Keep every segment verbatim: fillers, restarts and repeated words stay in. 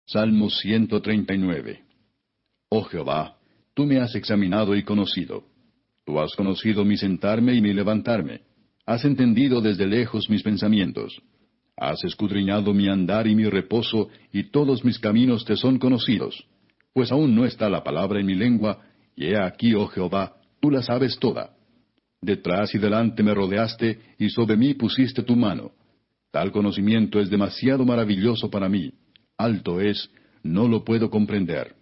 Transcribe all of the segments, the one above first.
Salmo ciento treinta y nueve. Oh Jehová, tú me has examinado y conocido. Tú has conocido mi sentarme y mi levantarme. Has entendido desde lejos mis pensamientos. Has escudriñado mi andar y mi reposo, y todos mis caminos te son conocidos. Pues aún no está la palabra en mi lengua, y he aquí, oh Jehová, tú la sabes toda. Detrás y delante me rodeaste, y sobre mí pusiste tu mano. Tal conocimiento es demasiado maravilloso para mí. Alto es, no lo puedo comprender.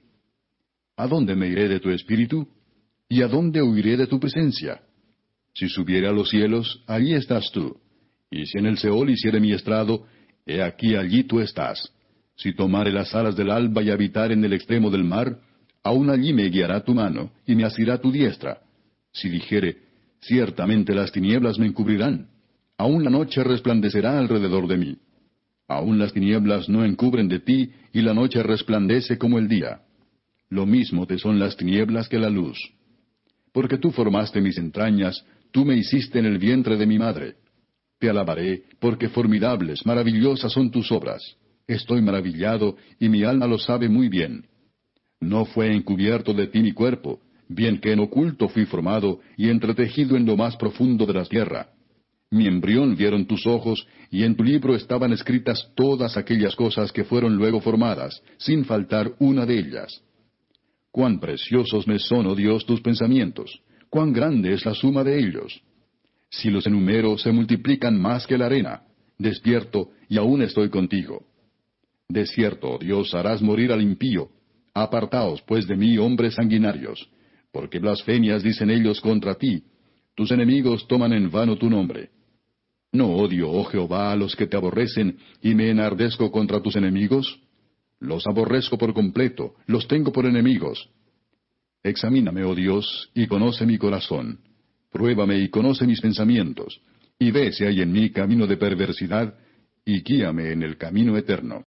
¿A dónde me iré de tu espíritu? ¿Y a dónde huiré de tu presencia? Si subiere a los cielos, allí estás tú. Y si en el Seol hiciere mi estrado, he aquí allí tú estás. Si tomare las alas del alba y habitar en el extremo del mar, aun allí me guiará tu mano, y me asirá tu diestra. Si dijere, ciertamente las tinieblas me encubrirán, aun la noche resplandecerá alrededor de mí. Aun las tinieblas no encubren de ti, y la noche resplandece como el día. Lo mismo te son las tinieblas que la luz. Porque tú formaste mis entrañas, tú me hiciste en el vientre de mi madre. Te alabaré, porque formidables, maravillosas son tus obras. Estoy maravillado, y mi alma lo sabe muy bien. No fue encubierto de ti mi cuerpo, bien que en oculto fui formado, y entretejido en lo más profundo de la tierra. Mi embrión vieron tus ojos, y en tu libro estaban escritas todas aquellas cosas que fueron luego formadas, sin faltar una de ellas. Cuán preciosos me son, oh Dios, tus pensamientos, cuán grande es la suma de ellos. Si los enumero, se multiplican más que la arena. Despierto, y aún estoy contigo. De cierto, oh Dios, harás morir al impío. Apartaos, pues, de mí, hombres sanguinarios, porque blasfemias dicen ellos contra ti. Tus enemigos toman en vano tu nombre. ¿No odio, oh Jehová, a los que te aborrecen, y me enardezco contra tus enemigos? Los aborrezco por completo, los tengo por enemigos. Examíname, oh Dios, y conoce mi corazón. Pruébame y conoce mis pensamientos, y ve si hay en mí camino de perversidad, y guíame en el camino eterno.